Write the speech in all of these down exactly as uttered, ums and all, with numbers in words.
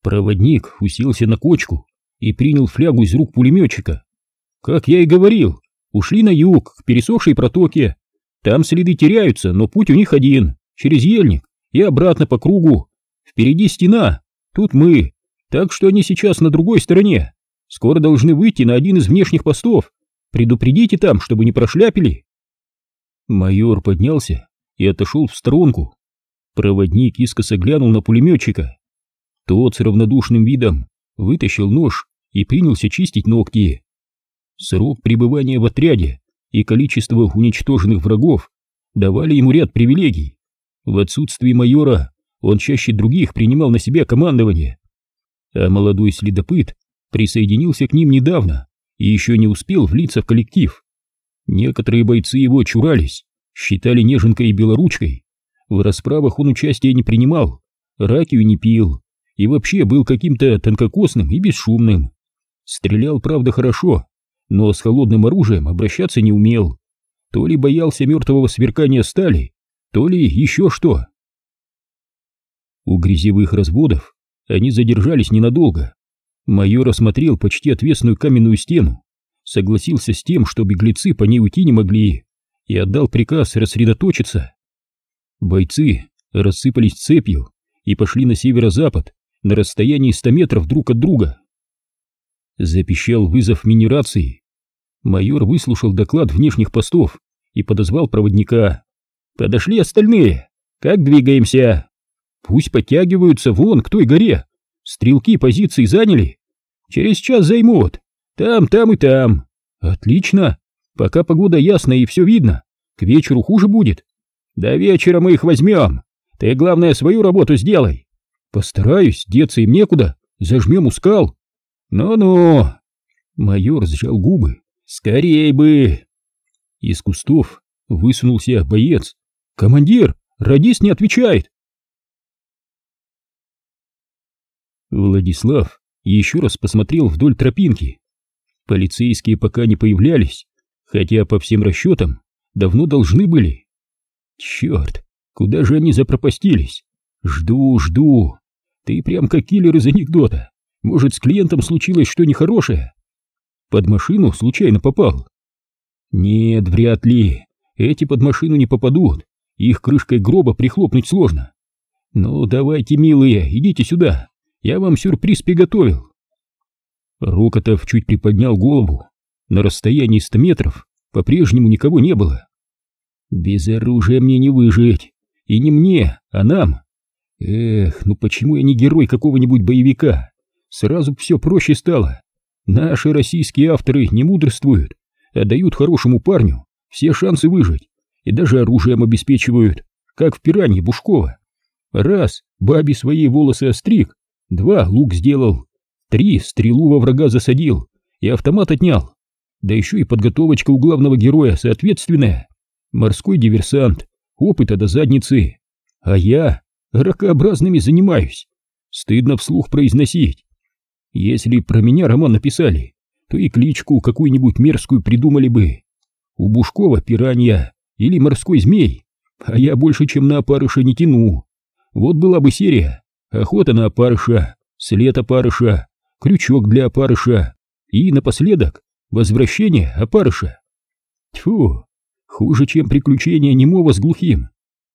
Проводник уселся на кочку и принял флягу из рук пулеметчика. Как я и говорил, ушли на юг, к пересохшей протоке. Там следы теряются, но путь у них один, через ельник и обратно по кругу. Впереди стена, тут мы, так что они сейчас на другой стороне. Скоро должны выйти на один из внешних постов. Предупредите там, чтобы не прошляпили. Майор поднялся и отошел в сторонку. Проводник искоса глянул на пулеметчика. Тот с равнодушным видом вытащил нож и принялся чистить ногти. Срок пребывания в отряде и количество уничтоженных врагов давали ему ряд привилегий. В отсутствие майора он чаще других принимал на себя командование. А молодой следопыт присоединился к ним недавно и еще не успел влиться в коллектив. Некоторые бойцы его чурались, считали неженкой и белоручкой. В расправах он участия не принимал, ракию не пил и вообще был каким-то тонкокосным и бесшумным. Стрелял, правда, хорошо, но с холодным оружием обращаться не умел. То ли боялся мертвого сверкания стали, то ли еще что. У грязевых разводов они задержались ненадолго. Майор осмотрел почти отвесную каменную стену, согласился с тем, что беглецы по ней уйти не могли, и отдал приказ рассредоточиться. Бойцы рассыпались цепью и пошли на северо-запад на расстоянии ста метров друг от друга. Запищал вызов мини-рации. Майор выслушал доклад внешних постов и подозвал проводника. «Подошли остальные. Как двигаемся?» «Пусть подтягиваются вон к той горе. Стрелки позиции заняли. Через час займут. Там, там и там. Отлично. Пока погода ясная и все видно. К вечеру хуже будет. До вечера мы их возьмем. Ты, главное, свою работу сделай». «Постараюсь, деться им некуда. Зажмем у скал». «Ну-ну». Майор сжал губы. «Скорей бы!» Из кустов высунулся боец. «Командир, радист не отвечает!» Владислав еще раз посмотрел вдоль тропинки. Полицейские пока не появлялись, хотя по всем расчетам давно должны были. Черт, куда же они запропастились? Жду, жду. Ты прям как киллер из анекдота. Может, с клиентом случилось что нехорошее? Под машину случайно попал? Нет, вряд ли. Эти под машину не попадут. Их крышкой гроба прихлопнуть сложно. Ну, давайте, милые, идите сюда. Я вам сюрприз приготовил. Рокотов чуть приподнял голову. На расстоянии ста метров по-прежнему никого не было. Без оружия мне не выжить. И не мне, а нам. Эх, ну почему я не герой какого-нибудь боевика? Сразу б все проще стало. Наши российские авторы не мудрствуют, а дают хорошему парню все шансы выжить. И даже оружием обеспечивают, как в «Пиранье» Бушкова. Раз, бабе свои волосы остриг. Два, лук сделал. Три, стрелу во врага засадил и автомат отнял. Да еще и подготовочка у главного героя соответственная. Морской диверсант, опыта до задницы. А я ракообразными занимаюсь. Стыдно вслух произносить. Если про меня роман написали, то и кличку какую-нибудь мерзкую придумали бы. У Бушкова «Пиранья» или «Морской змей», а я больше, чем на опарыша, не тяну. Вот была бы серия «Охота на опарыша», «След опарыша», «Крючок для опарыша» и, напоследок, «Возвращение опарыша». Тьфу, хуже, чем приключения немого с глухим.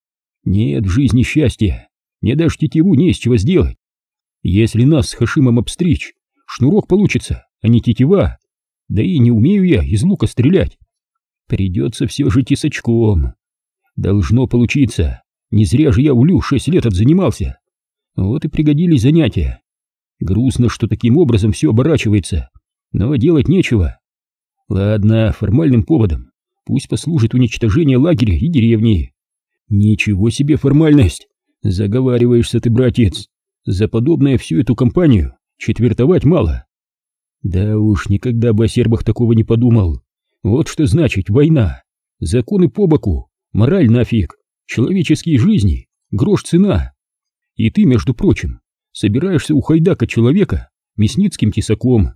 Нет в жизни счастья, мне даже тетиву не из чего сделать. Если нас с Хашимом обстричь, шнурок получится, а не тетива. Да и не умею я из лука стрелять. Придется все же тесачком. Должно получиться, не зря же я улю шесть лет отзанимался. Вот и пригодились занятия. Грустно, что таким образом все оборачивается, но делать нечего. Ладно, формальным поводом пусть послужит уничтожение лагеря и деревни. Ничего себе формальность! Заговариваешься ты, братец. За подобное всю эту компанию четвертовать мало. Да уж, никогда бы о сербах такого не подумал. Вот что значит война. Законы по боку, мораль нафиг, человеческие жизни, грош цена. И ты, между прочим, собираешься ухайдакать человека мясницким тесаком.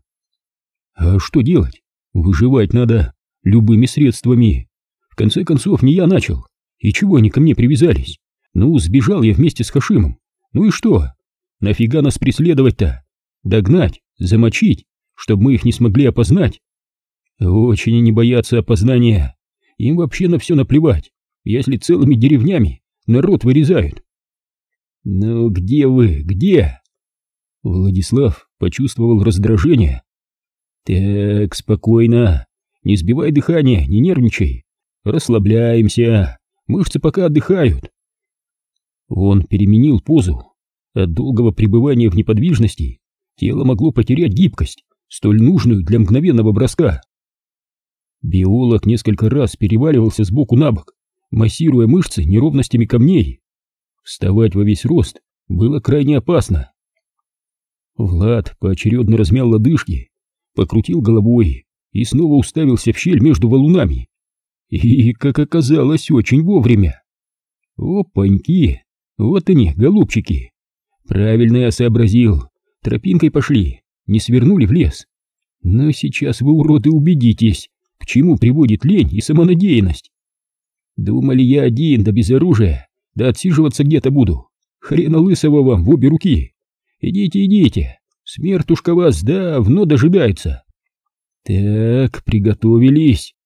А что делать? Выживать надо любыми средствами. В конце концов, не я начал. И чего они ко мне привязались? Ну, сбежал я вместе с Хашимом. Ну и что? Нафига нас преследовать-то? Догнать, замочить, чтобы мы их не смогли опознать? Очень они боятся опознания. Им вообще на все наплевать, если целыми деревнями народ вырезают. Ну где вы, где? Владислав почувствовал раздражение. Так, спокойно, не сбивай дыхание, не нервничай. Расслабляемся, мышцы пока отдыхают. Он переменил позу. От долгого пребывания в неподвижности тело могло потерять гибкость, столь нужную для мгновенного броска. Биолог несколько раз переваливался с боку на бок, массируя мышцы неровностями камней. Вставать во весь рост было крайне опасно. Влад поочередно размял лодыжки, покрутил головой и снова уставился в щель между валунами. И, как оказалось, очень вовремя. Опаньки! Вот они, голубчики! Правильно я сообразил. Тропинкой пошли, не свернули в лес. Но сейчас вы, уроды, убедитесь, к чему приводит лень и самонадеянность. Думали, я один, да без оружия, да отсиживаться где-то буду. Хрена лысого вам в обе руки. Идите, идите, смертушка вас давно дожидается. Так, приготовились.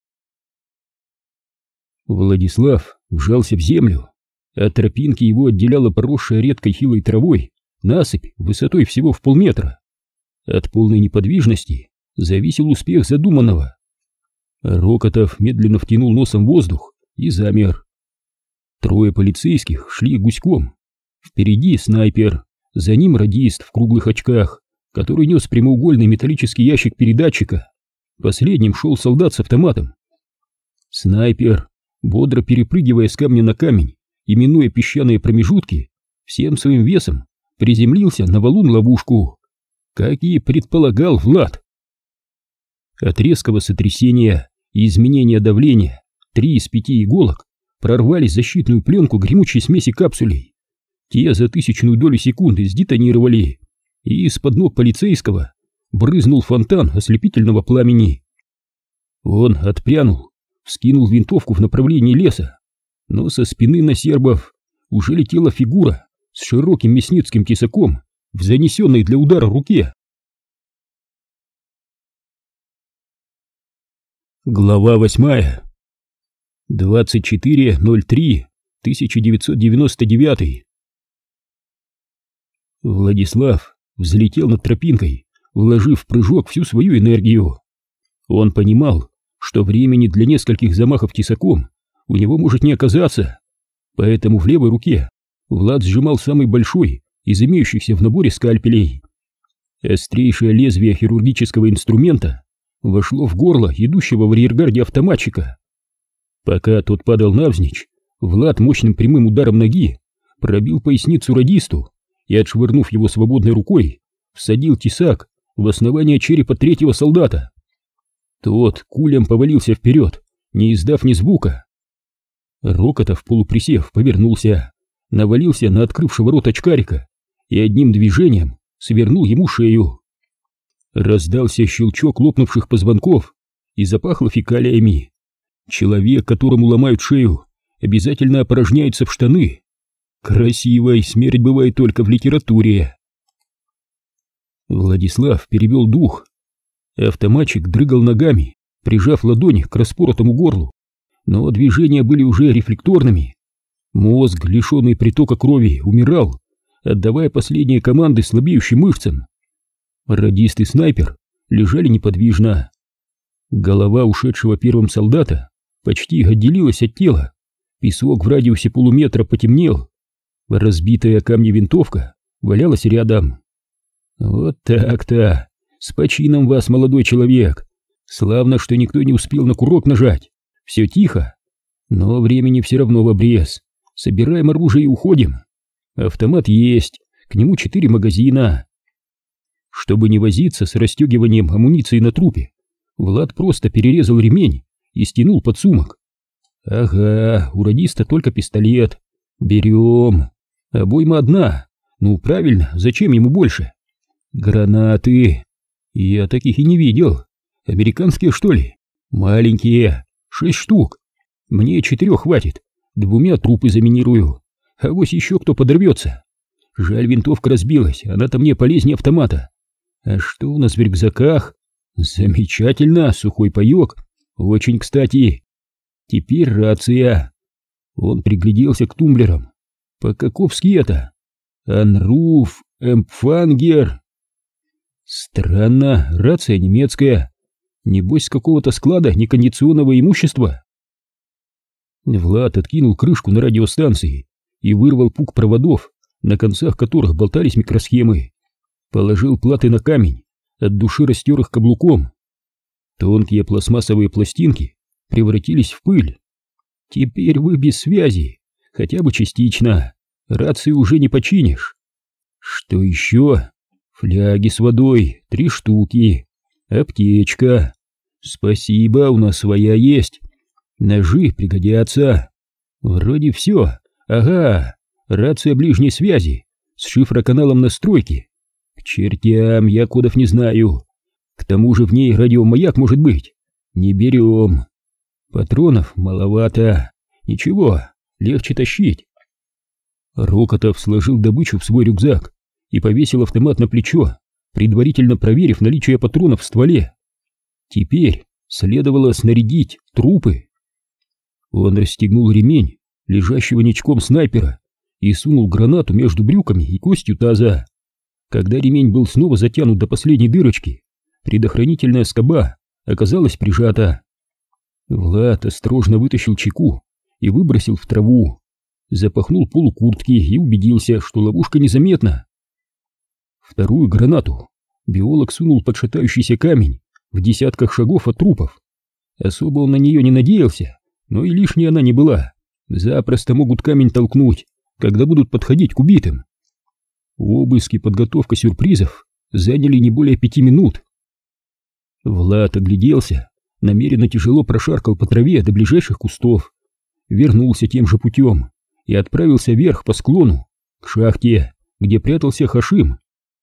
Владислав вжался в землю. От тропинки его отделяла поросшая редкой хилой травой насыпь высотой всего в полметра. От полной неподвижности зависел успех задуманного. Рокотов медленно втянул носом воздух и замер. Трое полицейских шли гуськом. Впереди снайпер, за ним радист в круглых очках, который нес прямоугольный металлический ящик передатчика. Последним шел солдат с автоматом. Снайпер, бодро перепрыгивая с камня на камень и минуя песчаные промежутки, всем своим весом приземлился на валун-ловушку, как и предполагал Влад. От резкого сотрясения и изменения давления три из пяти иголок прорвали защитную пленку гремучей смеси капсулей. Те за тысячную долю секунды сдетонировали, и из-под ног полицейского брызнул фонтан ослепительного пламени. Он отпрянул, вскинул винтовку в направлении леса, но со спины на сербов уже летела фигура с широким мясницким тесаком в занесенной для удара руке. Глава восьмая. двадцать четыре ноль три тысяча девятьсот девяносто девятый. Владислав взлетел над тропинкой, вложив в прыжок всю свою энергию. Он понимал, что времени для нескольких замахов тесаком у него может не оказаться, поэтому в левой руке Влад сжимал самый большой из имеющихся в наборе скальпелей. Острейшее лезвие хирургического инструмента вошло в горло идущего в арьергарде автоматчика. Пока тот падал навзничь, Влад мощным прямым ударом ноги пробил поясницу радисту и, отшвырнув его свободной рукой, всадил тесак в основание черепа третьего солдата. Тот кулем повалился вперед, не издав ни звука. Рокотов, полуприсев, повернулся, навалился на открывшего рот очкарика и одним движением свернул ему шею. Раздался щелчок лопнувших позвонков и запахло фекалиями. Человек, которому ломают шею, обязательно опорожняется в штаны. Красивой смерть бывает только в литературе. Владислав перевел дух. Автоматчик дрыгал ногами, прижав ладони к распоротому горлу, но движения были уже рефлекторными. Мозг, лишенный притока крови, умирал, отдавая последние команды слабеющим мышцам. Радист и снайпер лежали неподвижно. Голова ушедшего первым солдата почти отделилась от тела. Песок в радиусе полуметра потемнел. Разбитая о камни винтовка валялась рядом. Вот так-то. С почином вас, молодой человек. Славно, что никто не успел на курок нажать. Все тихо. Но времени все равно в обрез. Собираем оружие и уходим. Автомат есть, к нему четыре магазина. Чтобы не возиться с расстегиванием амуниции на трупе, Влад просто перерезал ремень и стянул подсумок. Ага, у радиста только пистолет. Берем. Обойма одна. Ну правильно, зачем ему больше? Гранаты. Я таких и не видел. Американские, что ли? Маленькие. Шесть штук. Мне четырех хватит. Двумя трупы заминирую. А вось еще кто подорвется. Жаль, винтовка разбилась, она-то мне полезнее автомата. А что у нас в рюкзаках? Замечательно, сухой паёк. Очень кстати. Теперь рация. Он пригляделся к тумблерам. По-каковски это? Анруф Эмпфангер. Странно, рация немецкая. Небось, с какого-то склада некондиционного имущества. Влад откинул крышку на радиостанции и вырвал пук проводов, на концах которых болтались микросхемы. Положил платы на камень, от души растер их каблуком. Тонкие пластмассовые пластинки превратились в пыль. Теперь вы без связи, хотя бы частично. Рацию уже не починишь. Что еще? Фляги с водой, три штуки. Аптечка. Спасибо, у нас своя есть. Ножи пригодятся. Вроде все. Ага, рация ближней связи с шифроканалом настройки. К чертям, я кодов не знаю. К тому же в ней радиомаяк может быть. Не берем. Патронов маловато. Ничего, легче тащить. Рокотов сложил добычу в свой рюкзак и повесил автомат на плечо, предварительно проверив наличие патронов в стволе. Теперь следовало снарядить трупы. Он расстегнул ремень лежащего ничком снайпера и сунул гранату между брюками и костью таза. Когда ремень был снова затянут до последней дырочки, предохранительная скоба оказалась прижата. Влад осторожно вытащил чеку и выбросил в траву, запахнул полу куртки и убедился, что ловушка незаметна. Вторую гранату биолог сунул под шатающийся камень в десятках шагов от трупов. Особо он на нее не надеялся, но и лишней она не была. Запросто могут камень толкнуть, когда будут подходить к убитым. Обыск и подготовка сюрпризов заняли не более пяти минут. Влад огляделся, намеренно тяжело прошаркал по траве до ближайших кустов, вернулся тем же путем и отправился вверх по склону, к шахте, где прятался Хашим.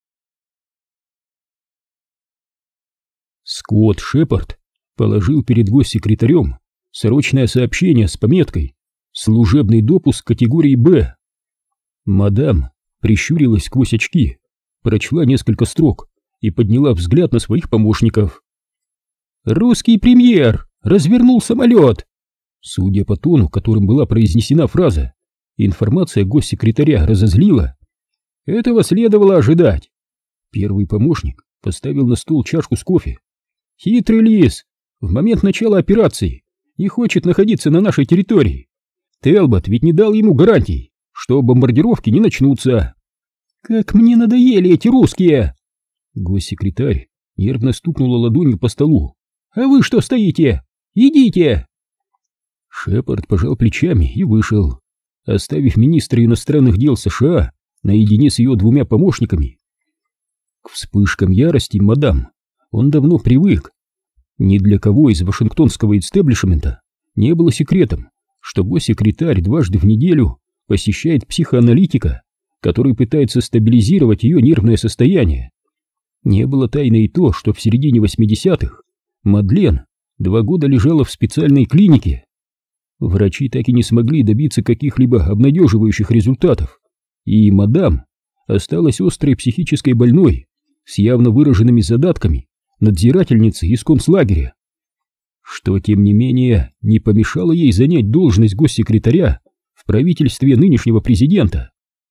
Скотт Шепард положил перед госсекретарем срочное сообщение с пометкой «Служебный допуск категории Б». Мадам прищурилась сквозь очки, прочла несколько строк и подняла взгляд на своих помощников. «Русский премьер развернул самолет!» Судя по тону, которым была произнесена фраза, информация госсекретаря разозлила. Этого следовало ожидать. Первый помощник поставил на стол чашку с кофе. «Хитрый лис! В момент начала операции не хочет находиться на нашей территории. Телбот ведь не дал ему гарантий, что бомбардировки не начнутся. Как мне надоели эти русские!» Госсекретарь нервно стукнула ладонью по столу. «А вы что стоите? Идите!» Шепард пожал плечами и вышел, оставив министра иностранных дел США наедине с ее двумя помощниками. К вспышкам ярости мадам он давно привык. Ни для кого из вашингтонского истеблишмента не было секретом, что госсекретарь дважды в неделю посещает психоаналитика, который пытается стабилизировать ее нервное состояние. Не было тайной и то, что в середине восьмидесятых Мадлен два года лежала в специальной клинике. Врачи так и не смогли добиться каких-либо обнадеживающих результатов, и мадам осталась острой психической больной с явно выраженными задатками надзирательницы из концлагеря, что, тем не менее, не помешало ей занять должность госсекретаря в правительстве нынешнего президента.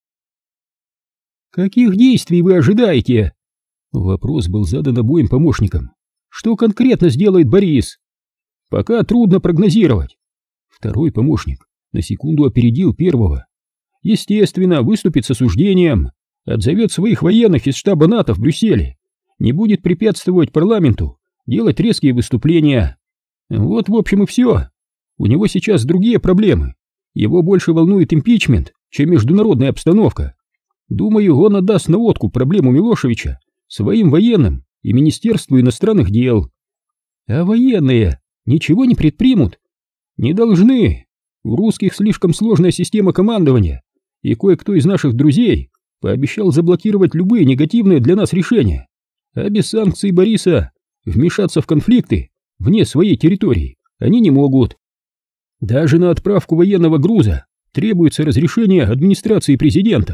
«Каких действий вы ожидаете?» Вопрос был задан обоим помощникам. «Что конкретно сделает Борис?» «Пока трудно прогнозировать». Второй помощник на секунду опередил первого. «Естественно, выступит с осуждением, отзовет своих военных из штаба НАТО в Брюсселе, не будет препятствовать парламенту делать резкие выступления. Вот, в общем, и все. У него сейчас другие проблемы. Его больше волнует импичмент, чем международная обстановка. Думаю, он отдаст на откуп проблему Милошевича своим военным и Министерству иностранных дел. А военные ничего не предпримут? Не должны. У русских слишком сложная система командования, и кое-кто из наших друзей пообещал заблокировать любые негативные для нас решения. А без санкций Бориса вмешаться в конфликты вне своей территории они не могут. Даже на отправку военного груза требуется разрешение администрации президента,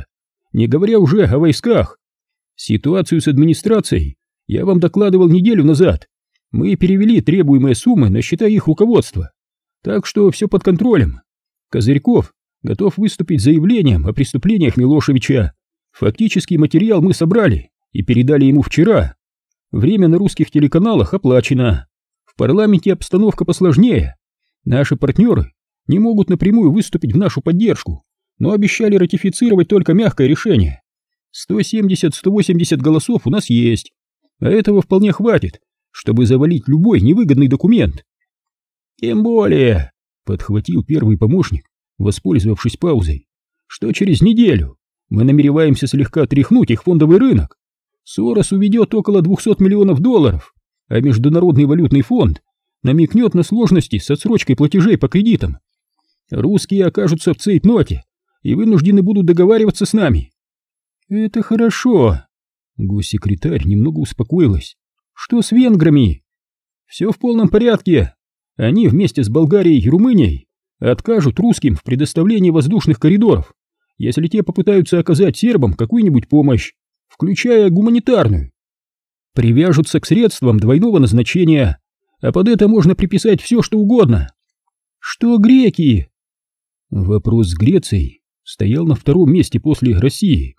не говоря уже о войсках. Ситуацию с администрацией я вам докладывал неделю назад. Мы перевели требуемые суммы на счета их руководства, так что все под контролем. Козырьков готов выступить с заявлением о преступлениях Милошевича. Фактически материал мы собрали и передали ему вчера. Время на русских телеканалах оплачено. В парламенте обстановка посложнее. Наши партнеры не могут напрямую выступить в нашу поддержку, но обещали ратифицировать только мягкое решение. сто семьдесят — сто восемьдесят голосов у нас есть, а этого вполне хватит, чтобы завалить любой невыгодный документ. Тем более, подхватил первый помощник, воспользовавшись паузой, что через неделю мы намереваемся слегка тряхнуть их фондовый рынок. Сорос уведет около двухсот миллионов долларов, а Международный валютный фонд намекнет на сложности с отсрочкой платежей по кредитам. Русские окажутся в цейтноте и вынуждены будут договариваться с нами. Это хорошо. Госсекретарь немного успокоилась. Что с венграми? Все в полном порядке. Они вместе с Болгарией и Румынией откажут русским в предоставлении воздушных коридоров, если те попытаются оказать сербам какую-нибудь помощь, включая гуманитарную. Привяжутся к средствам двойного назначения, а под это можно приписать все, что угодно. Что греки? Вопрос с Грецией стоял на втором месте после России.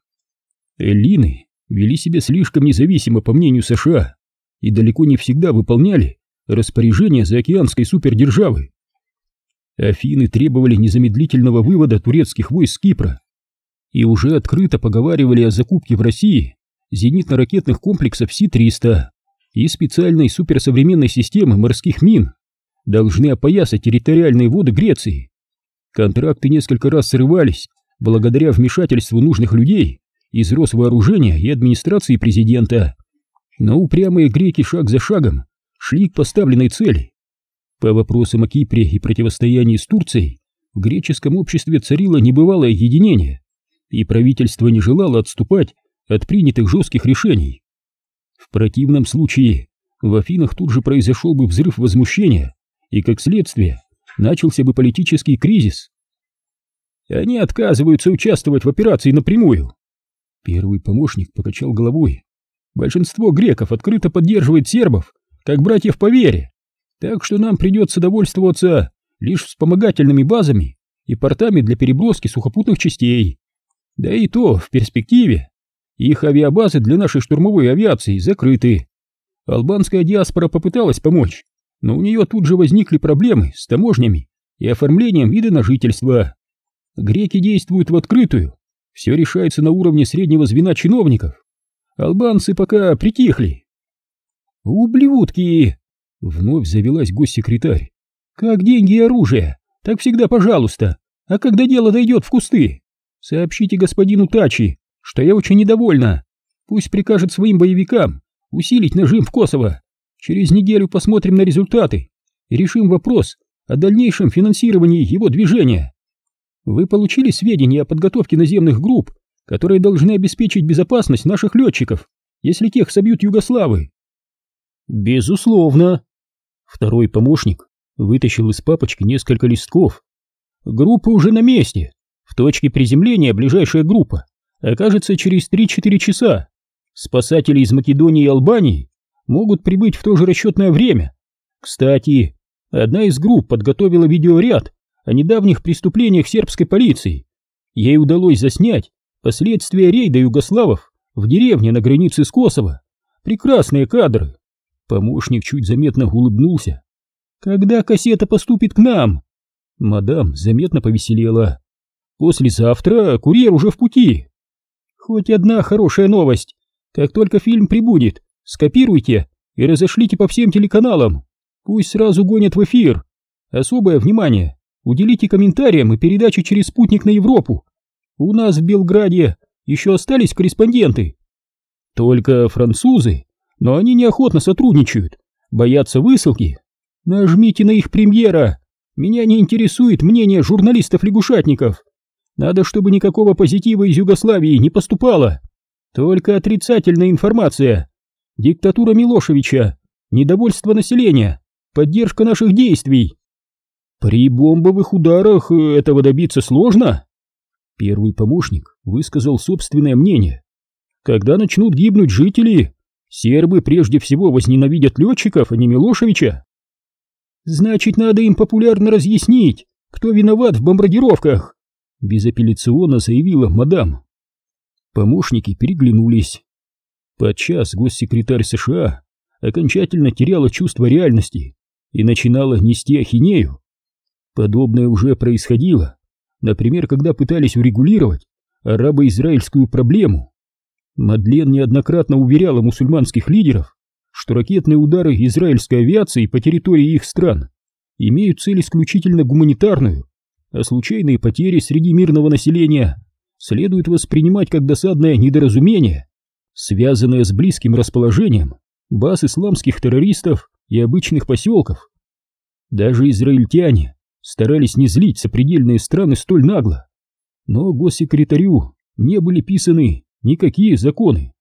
Эллины вели себя слишком независимо, по мнению США, и далеко не всегда выполняли распоряжения заокеанской супердержавы. Афины требовали незамедлительного вывода турецких войск с Кипра и уже открыто поговаривали о закупке в России зенитно-ракетных комплексов Си триста и специальной суперсовременной системы морских мин, должны опоясать территориальные воды Греции. Контракты несколько раз срывались благодаря вмешательству нужных людей из Росвооружения и администрации президента, но упрямые греки шаг за шагом шли к поставленной цели. По вопросам о Кипре и противостоянии с Турцией в греческом обществе царило небывалое единение, и правительство не желало отступать от принятых жестких решений. В противном случае в Афинах тут же произошел бы взрыв возмущения, и, как следствие, начался бы политический кризис. Они отказываются участвовать в операции напрямую. Первый помощник покачал головой. Большинство греков открыто поддерживает сербов, как братьев по вере, так что нам придется довольствоваться лишь вспомогательными базами и портами для переброски сухопутных частей. Да и то в перспективе. Их авиабазы для нашей штурмовой авиации закрыты. Албанская диаспора попыталась помочь, но у нее тут же возникли проблемы с таможнями и оформлением вида на жительство. Греки действуют в открытую, все решается на уровне среднего звена чиновников. Албанцы пока притихли. «Ублюдки!» — вновь завелась госсекретарь. «Как деньги и оружие, так всегда пожалуйста, а когда дело дойдет в кусты, сообщите господину Тачи, что я очень недовольна. Пусть прикажет своим боевикам усилить нажим в Косово. Через неделю посмотрим на результаты и решим вопрос о дальнейшем финансировании его движения. Вы получили сведения о подготовке наземных групп, которые должны обеспечить безопасность наших летчиков, если тех собьют югославы?» «Безусловно». Второй помощник вытащил из папочки несколько листков. «Группа уже на месте. В точке приземления ближайшая группа окажется через три-четыре часа. Спасатели из Македонии и Албании могут прибыть в то же расчетное время. Кстати, одна из групп подготовила видеоряд о недавних преступлениях сербской полиции. Ей удалось заснять последствия рейда югославов в деревне на границе с Косово. Прекрасные кадры». Помощник чуть заметно улыбнулся. «Когда кассета поступит к нам?» Мадам заметно повеселела. «Послезавтра курьер уже в пути». «Хоть одна хорошая новость. Как только фильм прибудет, скопируйте и разошлите по всем телеканалам. Пусть сразу гонят в эфир. Особое внимание уделите комментариям и передаче через спутник на Европу. У нас в Белграде еще остались корреспонденты. Только французы, но они неохотно сотрудничают, боятся высылки. Нажмите на их премьера. Меня не интересует мнение журналистов-лягушатников. Надо, чтобы никакого позитива из Югославии не поступало. Только отрицательная информация. Диктатура Милошевича, недовольство населения, поддержка наших действий. При бомбовых ударах этого добиться сложно?» Первый помощник высказал собственное мнение. Когда начнут гибнуть жители, сербы прежде всего возненавидят летчиков, а не Милошевича. Значит, надо им популярно разъяснить, кто виноват в бомбардировках, безапелляционно заявила мадам. Помощники переглянулись. Подчас госсекретарь США окончательно теряла чувство реальности и начинала нести ахинею. Подобное уже происходило, например, когда пытались урегулировать арабо-израильскую проблему. Мадлен неоднократно уверяла мусульманских лидеров, что ракетные удары израильской авиации по территории их стран имеют цель исключительно гуманитарную, а случайные потери среди мирного населения следует воспринимать как досадное недоразумение, связанное с близким расположением баз исламских террористов и обычных поселков. Даже израильтяне старались не злить сопредельные страны столь нагло, но госсекретарю не были писаны никакие законы.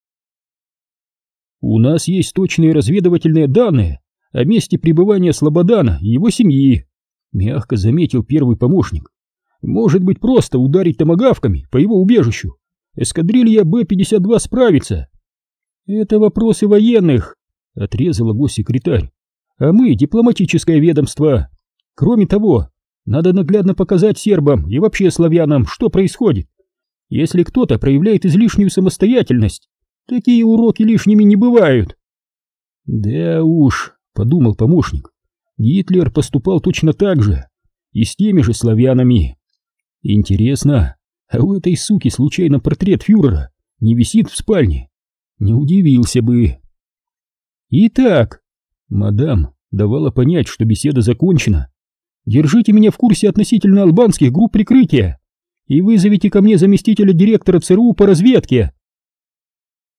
У нас есть точные разведывательные данные о месте пребывания Слободана и его семьи, мягко заметил первый помощник. Может быть, просто ударить томагавками по его убежищу. Эскадрилья Бэ пятьдесят два справится. Это вопросы военных, отрезала госсекретарь. А мы дипломатическое ведомство. Кроме того, надо наглядно показать сербам и вообще славянам, что происходит. Если кто-то проявляет излишнюю самостоятельность, такие уроки лишними не бывают. Да уж, подумал помощник, Гитлер поступал точно так же и с теми же славянами. Интересно, а у этой суки случайно портрет фюрера не висит в спальне? Не удивился бы. Итак, мадам давала понять, что беседа закончена. Держите меня в курсе относительно албанских групп прикрытия и вызовите ко мне заместителя директора ЦРУ по разведке.